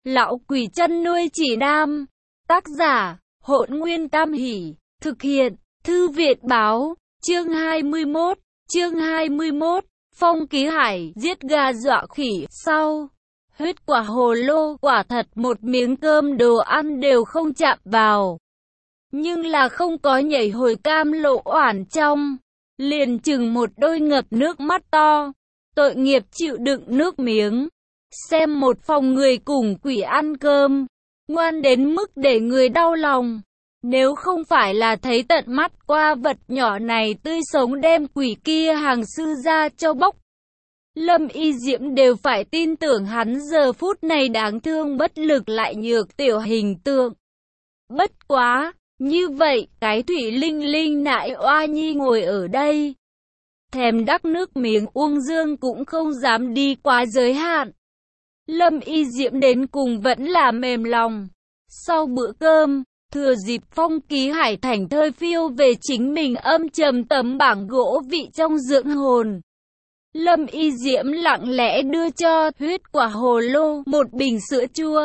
Lão quỷ chăn nuôi chỉ nam. Tác giả, Hỗn Nguyên Tam Hỷ. Thực hiện, Thư viện báo. Chương 21. Chương 21. Phong Ký Hải giết gà dọa khỉ. Sau huyết quả hồ lô, quả thật một miếng cơm đồ ăn đều không chạm vào. Nhưng là không có nhảy hồi cam lộ oản trong. Liền chừng một đôi ngập nước mắt to. Tội nghiệp chịu đựng nước miếng. Xem một phòng người cùng quỷ ăn cơm. Ngoan đến mức để người đau lòng. Nếu không phải là thấy tận mắt qua vật nhỏ này tươi sống đem quỷ kia hàng sư ra cho bóc. Lâm Y Diễm đều phải tin tưởng hắn giờ phút này đáng thương bất lực lại nhược tiểu hình tượng. Bất quá, như vậy cái Thủy Linh Linh nại oa nhi ngồi ở đây. Thèm đắc nước miếng Uông Dương cũng không dám đi quá giới hạn. Lâm Y Diễm đến cùng vẫn là mềm lòng. Sau bữa cơm, thừa dịp Phong Ký Hải thành thơi phiêu về chính mình âm trầm tấm bảng gỗ vị trong dưỡng hồn. Lâm Y Diễm lặng lẽ đưa cho huyết quả hồ lô một bình sữa chua.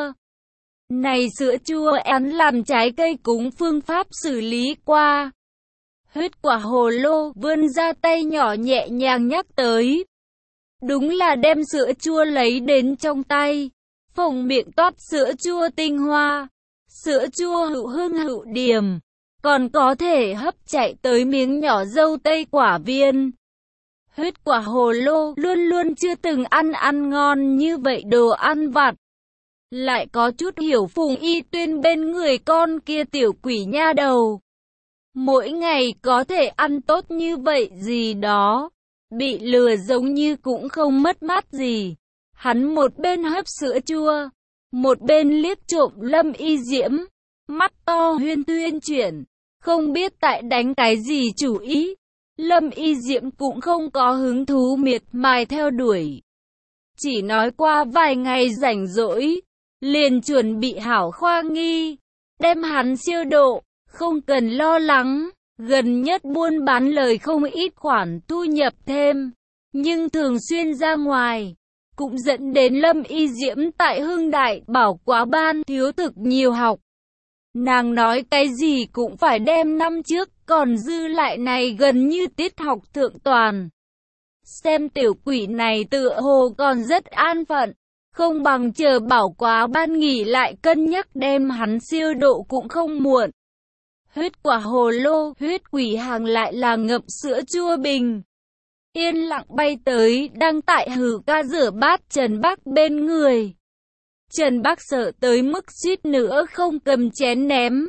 Này sữa chua án làm trái cây cúng phương pháp xử lý qua. Huyết quả hồ lô vươn ra tay nhỏ nhẹ nhàng nhắc tới. Đúng là đem sữa chua lấy đến trong tay. Phồng miệng toát sữa chua tinh hoa. Sữa chua hữu hương hữu điểm. Còn có thể hấp chạy tới miếng nhỏ dâu tây quả viên. Huyết quả hồ lô luôn luôn chưa từng ăn ngon như vậy đồ ăn vặt. Lại có chút hiểu Phùng Y Tuyên bên người con kia tiểu quỷ nha đầu. Mỗi ngày có thể ăn tốt như vậy gì đó. Bị lừa giống như cũng không mất mát gì. Hắn một bên hấp sữa chua, một bên liếc trộm Lâm Y Diễm. Mắt to huyên tuyên chuyển, không biết tại đánh cái gì chủ ý. Lâm Y Diễm cũng không có hứng thú miệt mài theo đuổi. Chỉ nói qua vài ngày rảnh rỗi, liền chuẩn bị hảo khoa nghi. Đem hắn siêu độ, không cần lo lắng. Gần nhất buôn bán lời không ít khoản thu nhập thêm. Nhưng thường xuyên ra ngoài, cũng dẫn đến Lâm Y Diễm tại Hưng Đại Bảo Quá Ban thiếu thực nhiều học. Nàng nói cái gì cũng phải đem năm trước, còn dư lại này gần như tiết học thượng toàn. Xem tiểu quỷ này tựa hồ còn rất an phận, không bằng chờ Bảo Quá Ban nghỉ lại cân nhắc đem hắn siêu độ cũng không muộn. Huyết quả hồ lô, huyết quỷ hàng lại là ngậm sữa chua bình. Yên lặng bay tới, đang tại hử ca rửa bát Trần Bắc bên người. Trần Bắc sợ tới mức suýt nữa không cầm chén ném.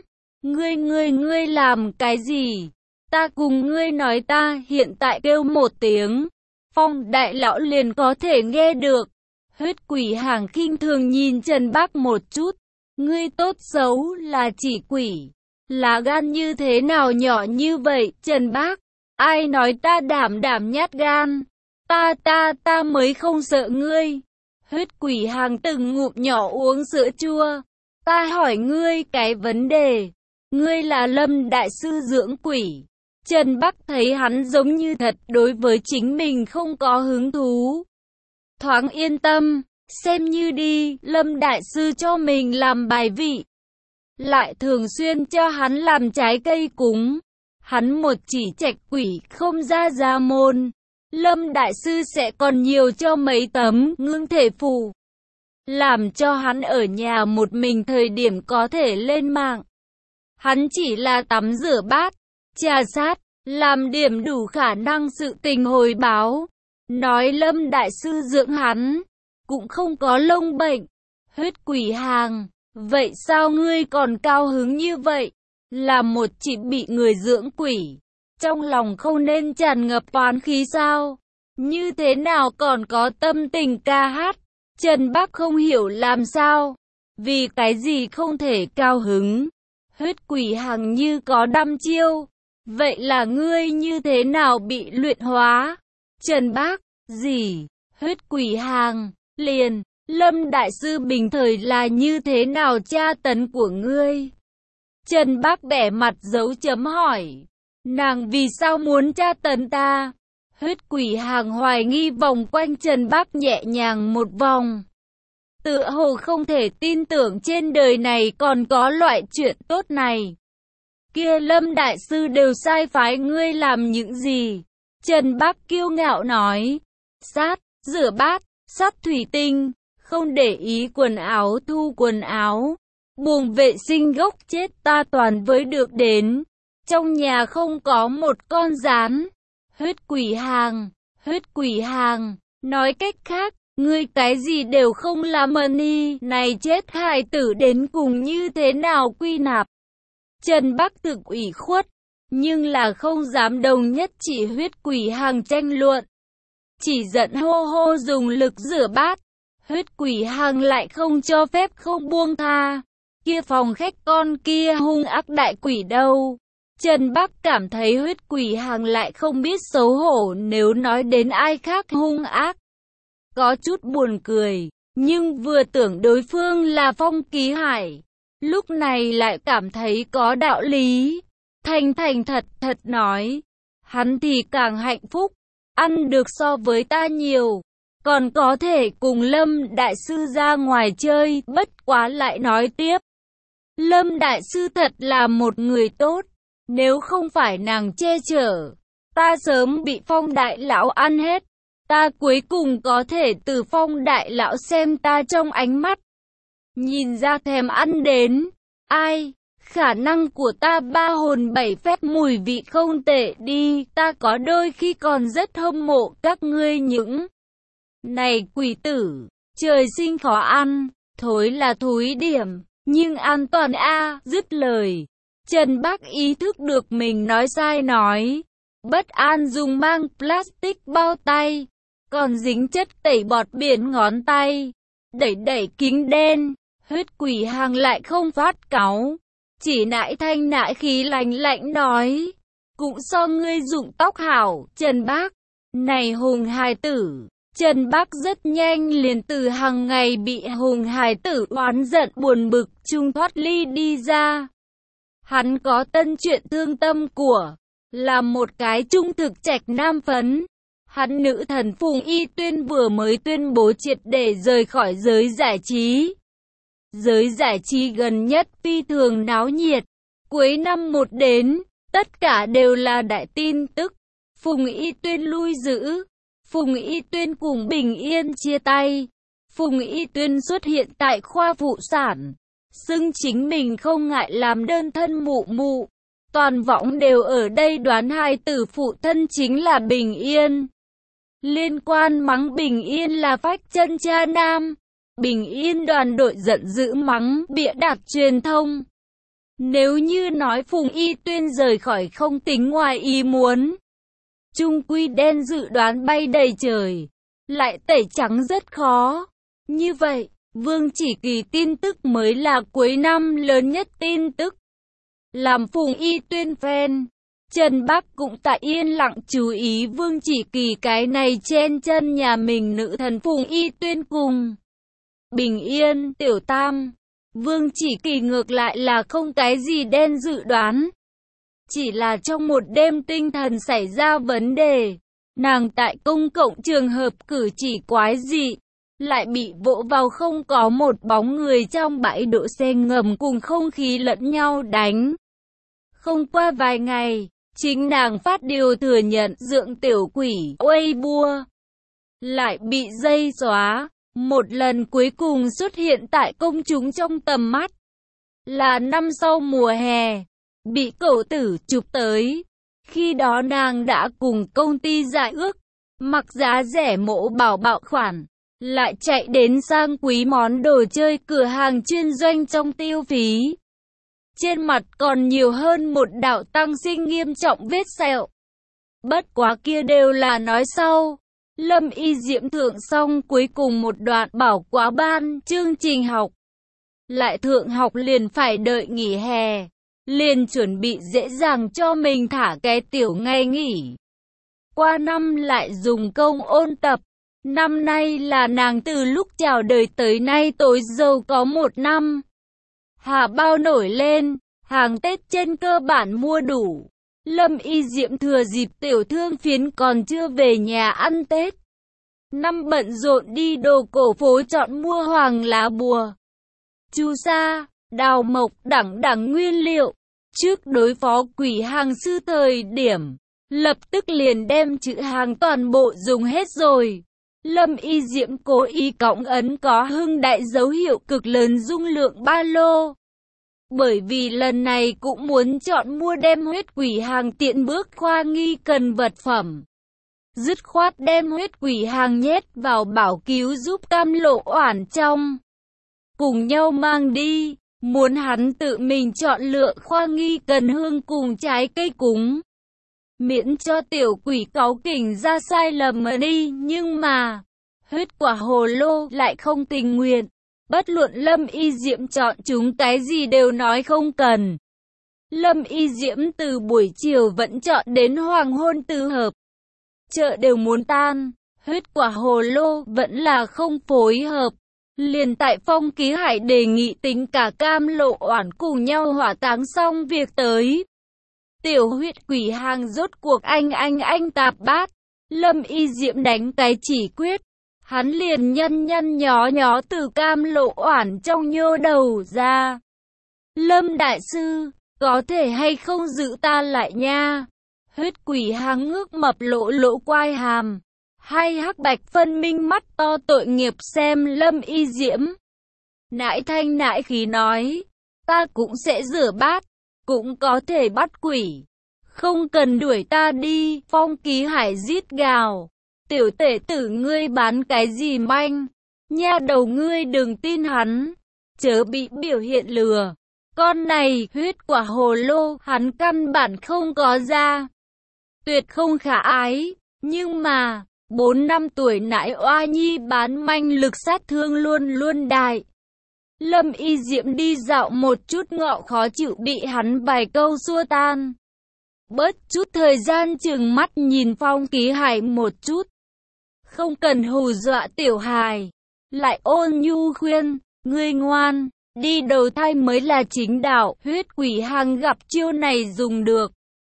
Ngươi làm cái gì? Ta cùng ngươi nói ta hiện tại kêu một tiếng. Phong đại lão liền có thể nghe được. Huyết quỷ hàng khinh thường nhìn Trần Bắc một chút. Ngươi tốt xấu là chỉ quỷ. Lá gan như thế nào nhỏ như vậy, Trần Bác? Ai nói ta đảm nhát gan? Ta mới không sợ ngươi. Huyết quỷ hàng từng ngụm nhỏ uống sữa chua. Ta hỏi ngươi cái vấn đề. Ngươi là Lâm đại sư dưỡng quỷ. Trần Bắc thấy hắn giống như thật đối với chính mình không có hứng thú. Thoáng yên tâm, xem như đi, Lâm đại sư cho mình làm bài vị. Lại thường xuyên cho hắn làm trái cây cúng. Hắn một chỉ trạch quỷ không ra môn. Lâm đại sư sẽ còn nhiều cho mấy tấm ngưng thể phù. Làm cho hắn ở nhà một mình thời điểm có thể lên mạng. Hắn chỉ là tắm rửa bát, trà sát, làm điểm đủ khả năng sự tình hồi báo. Nói Lâm đại sư dưỡng hắn, cũng không có lông bệnh. Huyết quỷ hàng, vậy sao ngươi còn cao hứng như vậy? Là một chỉ bị người dưỡng quỷ, trong lòng không nên tràn ngập oán khí sao? Như thế nào còn có tâm tình ca hát? Trần Bắc không hiểu làm sao? Vì cái gì không thể cao hứng? Huyết quỷ hàng như có đăm chiêu. Vậy là ngươi như thế nào bị luyện hóa? Trần Bắc, gì? Huyết quỷ hàng, liền, Lâm đại sư bình thời là như thế nào tra tấn của ngươi? Trần Bắc bẻ mặt dấu chấm hỏi. Nàng vì sao muốn tra tấn ta? Huyết quỷ hàng hoài nghi vòng quanh Trần Bắc nhẹ nhàng một vòng. Tựa hồ không thể tin tưởng trên đời này còn có loại chuyện tốt này. Kia Lâm đại sư đều sai phái ngươi làm những gì? Trần Bác kiêu ngạo nói. Sát, rửa bát, sắt thủy tinh, không để ý quần áo thu quần áo. Buồng vệ sinh gốc chết ta toàn với được đến. Trong nhà không có một con gián. Huyết quỷ hàng, nói cách khác, ngươi cái gì đều không làm ni, này chết hài tử đến cùng như thế nào quy nạp. Trần Bắc thực ủy khuất, nhưng là không dám đồng nhất chỉ huyết quỷ hàng tranh luận. Chỉ giận hô hô dùng lực rửa bát, huyết quỷ hàng lại không cho phép không buông tha. Kia phòng khách con kia hung ác đại quỷ đâu. Trần Bắc cảm thấy huyết quỷ hàng lại không biết xấu hổ nếu nói đến ai khác hung ác. Có chút buồn cười, nhưng vừa tưởng đối phương là Phong Ký Hải, lúc này lại cảm thấy có đạo lý. Thành thật nói, hắn thì càng hạnh phúc, ăn được so với ta nhiều, còn có thể cùng Lâm đại sư ra ngoài chơi, bất quá lại nói tiếp. Lâm đại sư thật là một người tốt, nếu không phải nàng che chở, ta sớm bị Phong đại lão ăn hết. Ta cuối cùng có thể từ Phong đại lão xem ta trong ánh mắt, nhìn ra thèm ăn đến. Ai, khả năng của ta ba hồn bảy phép mùi vị không tệ đi, ta có đôi khi còn rất hâm mộ các ngươi những này quỷ tử, trời sinh khó ăn, thối là thúi điểm, nhưng an toàn a. Dứt lời, Trần Bác ý thức được mình nói sai nói, bất an dùng mang plastic bao tay, còn dính chất tẩy bọt biển ngón tay, đẩy kính đen. Huyết quỷ hàng lại không phát cáu, chỉ nại thanh nại khí lạnh nói, cũng so ngươi dụng tóc hảo, Trần Bác. Này Hùng hài tử, Trần Bác rất nhanh liền từ hàng ngày bị Hùng hài tử oán giận buồn bực chung thoát ly đi ra. Hắn có tân chuyện thương tâm của, là một cái trung thực trạch nam phấn. Hắn nữ thần Phùng Y Tuyên vừa mới tuyên bố triệt để rời khỏi giới giải trí. Giới giải trí gần nhất phi thường náo nhiệt. Cuối năm một đến, tất cả đều là đại tin tức. Phùng Y Tuyên lui giữ. Phùng Y Tuyên cùng Bình Yên chia tay. Phùng Y Tuyên xuất hiện tại khoa phụ sản, xưng chính mình không ngại làm đơn thân mụ. Toàn võng đều ở đây đoán hài tử phụ thân chính là Bình Yên. Liên quan mắng Bình Yên là phách chân cha nam. Bình Yên đoàn đội giận dữ mắng bịa đặt truyền thông. Nếu như nói Phùng Y Tuyên rời khỏi không tính ngoài ý muốn, chung quy đen dự đoán bay đầy trời, lại tẩy trắng rất khó. Như vậy, Vương Chỉ Kỳ tin tức mới là cuối năm lớn nhất tin tức. Làm Phùng Y Tuyên fan, Trần Bác cũng tại yên lặng chú ý Vương Chỉ Kỳ cái này chen chân nhà mình nữ thần Phùng Y Tuyên cùng Bình Yên, Tiểu Tam. Vương Chỉ Kỳ ngược lại là không cái gì đen dự đoán. Chỉ là trong một đêm tinh thần xảy ra vấn đề. Nàng tại công cộng trường hợp cử chỉ quái dị, lại bị vỗ vào không có một bóng người trong bãi đỗ xe ngầm cùng không khí lẫn nhau đánh. Không qua vài ngày, chính nàng phát điều thừa nhận dượng tiểu quỷ Weibo lại bị dây xóa. Một lần cuối cùng xuất hiện tại công chúng trong tầm mắt là năm sau mùa hè, bị cậu tử chụp tới. Khi đó nàng đã cùng công ty giải ước, mặc giá rẻ mẫu bảo bạo khoản, lại chạy đến sang quý món đồ chơi cửa hàng chuyên doanh trong tiêu phí. Trên mặt còn nhiều hơn một đạo tăng sinh nghiêm trọng vết sẹo. Bất quá kia đều là nói sau. Lâm Y Diễm thượng xong cuối cùng một đoạn bảo quá ban chương trình học. Lại thượng học liền phải đợi nghỉ hè. Liền chuẩn bị dễ dàng cho mình thả cái tiểu ngày nghỉ. Qua năm lại dùng công ôn tập. Năm nay là nàng từ lúc chào đời tới nay tối giàu có một năm. Hà bao nổi lên, hàng Tết trên cơ bản mua đủ. Lâm Y Diễm thừa dịp tiểu thương phiến còn chưa về nhà ăn Tết, năm bận rộn đi đồ cổ phố chọn mua hoàng lá bùa, chu sa, đào mộc đẳng nguyên liệu. Trước đối phó quỷ hàng sư thời điểm, lập tức liền đem chữ hàng toàn bộ dùng hết rồi. Lâm Y Diễm cố ý cõng ấn có hưng đại dấu hiệu cực lớn dung lượng ba lô. Bởi vì lần này cũng muốn chọn mua đem huyết quỷ hàng tiện bước khoa nghi cần vật phẩm. Dứt khoát đem huyết quỷ hàng nhét vào bảo cứu giúp Cam Lộ Oản trong. Cùng nhau mang đi, muốn hắn tự mình chọn lựa khoa nghi cần hương cùng trái cây cúng. Miễn cho tiểu quỷ cáu kỉnh ra sai lầm mà đi, nhưng mà huyết quả hồ lô lại không tình nguyện. Bất luận Lâm Y Diễm chọn chúng cái gì đều nói không cần. Lâm Y Diễm từ buổi chiều vẫn chọn đến hoàng hôn tứ hợp. Chợ đều muốn tan, huyết quả hồ lô vẫn là không phối hợp. Liền tại Phong Ký Hải đề nghị tính cả Cam Lộ Oản cùng nhau hỏa táng xong việc tới. Tiểu huyết quỷ hàng rốt cuộc anh tạp bát. Lâm Y Diễm đánh cái chỉ quyết. Hắn liền nhăn nhó từ Cam Lộ Oản trong nhô đầu ra. Lâm đại sư, có thể hay không giữ ta lại nha? Huyết quỷ hàng ngước mập lỗ quai hàm. Hai hắc bạch phân minh mắt to tội nghiệp xem Lâm Y Diễm. Nãi thanh nãi khí nói, ta cũng sẽ rửa bát, cũng có thể bắt quỷ. Không cần đuổi ta đi, Phong Ký Hải rít gào. Tiểu tể tử ngươi bán cái gì manh? Nha đầu ngươi đừng tin hắn, chớ bị biểu hiện lừa. Con này, huyết quả hồ lô, hắn căn bản không có ra. Tuyệt không khả ái, nhưng mà 4 năm tuổi nãi oa nhi bán manh lực sát thương luôn đại. Lâm Y Diễm đi dạo một chút ngọ khó chịu bị hắn vài câu xua tan. Bớt chút thời gian chừng mắt nhìn Phong Ký Hải một chút. Không cần hù dọa tiểu hài. Lại ôn nhu khuyên, ngươi ngoan, đi đầu thai mới là chính đạo. Huyết quỷ hàng gặp chiêu này dùng được.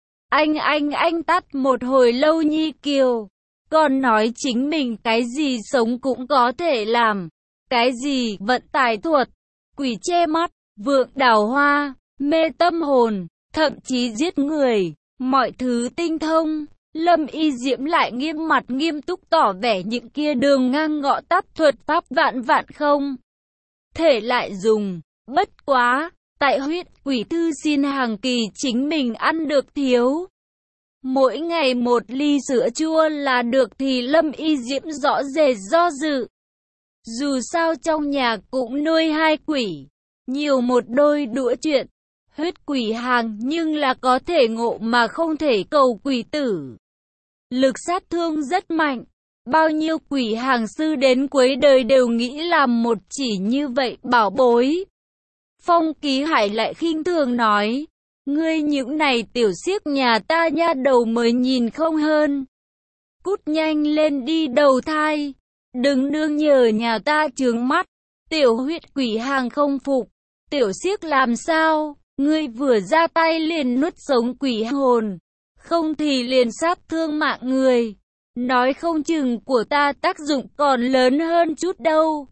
Anh tắt một hồi lâu nhi kiều. Còn nói chính mình cái gì sống cũng có thể làm. Cái gì vận tải thuật, quỷ che mắt, vượng đào hoa, mê tâm hồn, thậm chí giết người, mọi thứ tinh thông. Lâm Y Diễm lại nghiêm mặt nghiêm túc tỏ vẻ những kia đường ngang ngõ tắt thuật pháp vạn không thể lại dùng. Bất quá, tại huyết quỷ thư xin hàng kỳ chính mình ăn được thiếu. Mỗi ngày một ly sữa chua là được thì Lâm Y Diễm rõ rệt do dự. Dù sao trong nhà cũng nuôi hai quỷ, nhiều một đôi đũa chuyện. Huyết quỷ hàng nhưng là có thể ngộ mà không thể cầu quỷ tử. Lực sát thương rất mạnh. Bao nhiêu quỷ hàng sư đến cuối đời đều nghĩ làm một chỉ như vậy bảo bối. Phong Ký Hải lại khinh thường nói. Ngươi những này tiểu xiếc nhà ta nha đầu mới nhìn không hơn. Cút nhanh lên đi đầu thai. Đừng nương nhờ nhà ta chướng mắt. Tiểu huyết quỷ hàng không phục. Tiểu xiếc làm sao? Ngươi vừa ra tay liền nuốt sống quỷ hồn. Không thì liền sát thương mạng người. Nói không chừng của ta tác dụng còn lớn hơn chút đâu.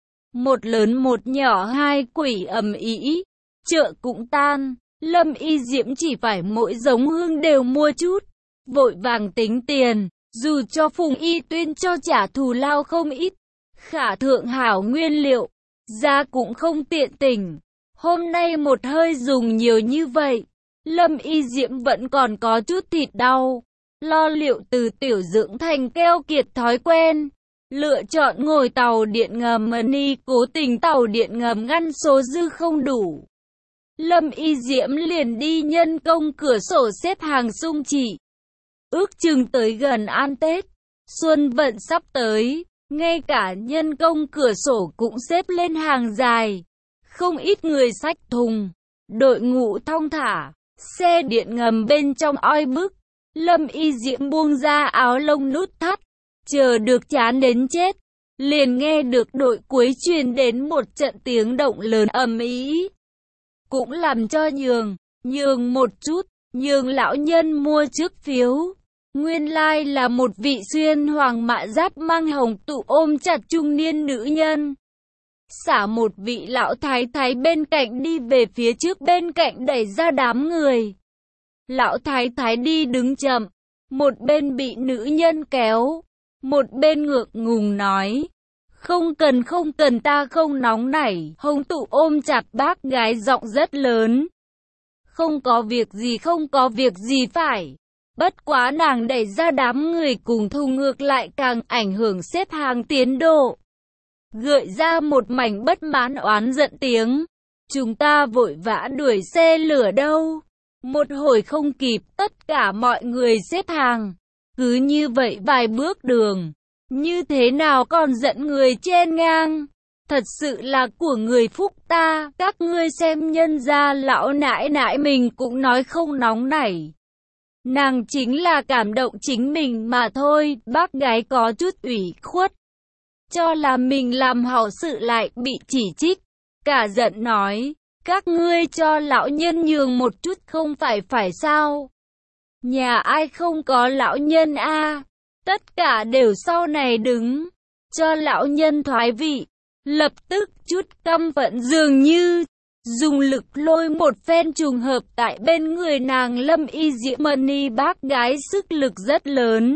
Một lớn một nhỏ hai quỷ ầm ĩ, chợ cũng tan. Lâm Y Diễm chỉ phải mỗi giống hương đều mua chút. Vội vàng tính tiền. Dù cho Phùng Y Tuyên cho trả thù lao không ít. Khả thượng hảo nguyên liệu. Giá cũng không tiện tình. Hôm nay một hơi dùng nhiều như vậy. Lâm Y Diễm vẫn còn có chút thịt đau. Lo liệu từ tiểu dưỡng thành keo kiệt thói quen. Lựa chọn ngồi tàu điện ngầm ni cố tình tàu điện ngầm ngăn số dư không đủ. Lâm Y Diễm liền đi nhân công cửa sổ xếp hàng sung chỉ. Ước chừng tới gần ăn Tết, xuân vận sắp tới, ngay cả nhân công cửa sổ cũng xếp lên hàng dài. Không ít người xách thùng, đội ngũ thong thả, xe điện ngầm bên trong oi bức. Lâm Y Diễm buông ra áo lông nút thắt, chờ được chán đến chết. Liền nghe được đội cuối truyền đến một trận tiếng động lớn ầm ĩ. Cũng làm cho nhường một chút, nhường lão nhân mua trước phiếu. Nguyên lai là một vị xuyên hoàng mạ giáp mang hồng tụ ôm chặt trung niên nữ nhân. Xả một vị lão thái thái bên cạnh đi về phía trước, bên cạnh đẩy ra đám người. Lão thái thái đi đứng chậm, một bên bị nữ nhân kéo, một bên ngượng ngùng nói. Không cần, ta không nóng nảy. Hồng tụ ôm chặt bác gái giọng rất lớn. Không có việc gì phải. Bất quá nàng đẩy ra đám người cùng thùng ngược lại càng ảnh hưởng xếp hàng tiến độ. Gợi ra một mảnh bất mãn oán giận tiếng. Chúng ta vội vã đuổi xe lửa đâu. Một hồi không kịp, tất cả mọi người xếp hàng. Cứ như vậy vài bước đường. Như thế nào còn dẫn người chen ngang. Thật sự là của người phúc ta. Các ngươi xem nhân gia lão nãi nãi mình cũng nói không nóng nảy. Nàng chính là cảm động chính mình mà thôi. Bác gái có chút ủy khuất. Cho là mình làm hảo sự lại bị chỉ trích. Cả giận nói. Các ngươi cho lão nhân nhường một chút không phải sao? Nhà ai không có lão nhân a? Tất cả đều sau này đứng. Cho lão nhân thoái vị. Lập tức chút căm phẫn dường như dùng lực lôi một phen, trùng hợp tại bên người nàng Lâm Y Diễm Mani bác gái sức lực rất lớn.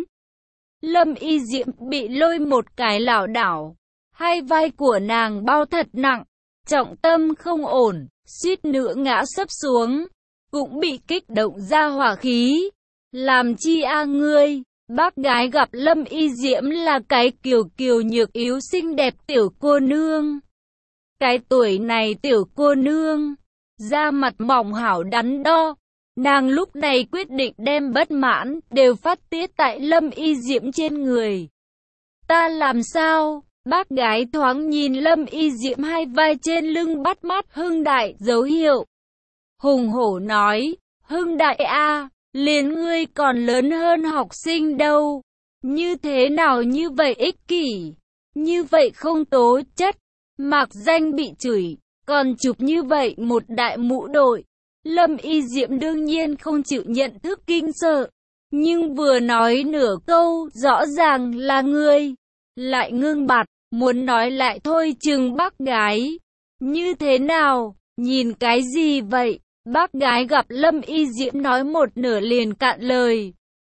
Lâm Y Diễm bị lôi một cái lảo đảo. Hai vai của nàng bao thật nặng. Trọng tâm không ổn. Suýt nữa ngã sấp xuống. Cũng bị kích động ra hỏa khí. Làm chi a ngươi? Bác gái gặp Lâm Y Diễm là cái kiều kiều nhược yếu xinh đẹp tiểu cô nương. Cái tuổi này tiểu cô nương, da mặt mỏng hảo đắn đo. Nàng lúc này quyết định đem bất mãn đều phát tiết tại Lâm Y Diễm trên người. Ta làm sao? Bác gái thoáng nhìn Lâm Y Diễm hai vai trên lưng bắt mắt Hưng Đại dấu hiệu. Hùng hổ nói, Hưng Đại a, liền ngươi còn lớn hơn học sinh đâu. Như thế nào như vậy ích kỷ, như vậy không tố chất. Mạc Danh bị chửi, còn chụp như vậy một đại mũ đội. Lâm Y Diễm đương nhiên không chịu nhận thức kinh sợ. Nhưng vừa nói nửa câu, rõ ràng là ngươi. Lại ngưng bặt, muốn nói lại thôi chừng bác gái. Như thế nào, nhìn cái gì vậy? Bác gái gặp Lâm Y Diễm nói một nửa liền cạn lời.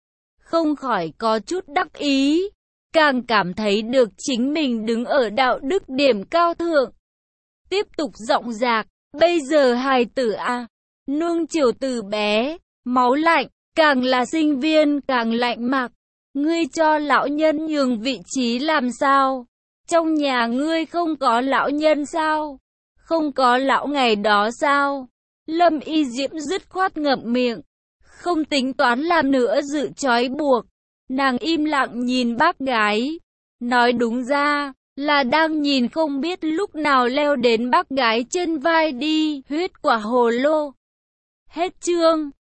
Không khỏi có chút đắc ý. Càng cảm thấy được chính mình đứng ở đạo đức điểm cao thượng. Tiếp tục giọng dạc, bây giờ hài tử a, nuông chiều từ bé, máu lạnh, càng là sinh viên càng lạnh mặc. Ngươi cho lão nhân nhường vị trí làm sao? Trong nhà ngươi không có lão nhân sao? Không có lão ngày đó sao? Lâm Y Diễm dứt khoát ngậm miệng, không tính toán làm nữa dự trói buộc. Nàng im lặng nhìn bác gái, nói đúng ra là đang nhìn không biết lúc nào leo đến bác gái trên vai đi, huyết quả hồ lô. Hết chương.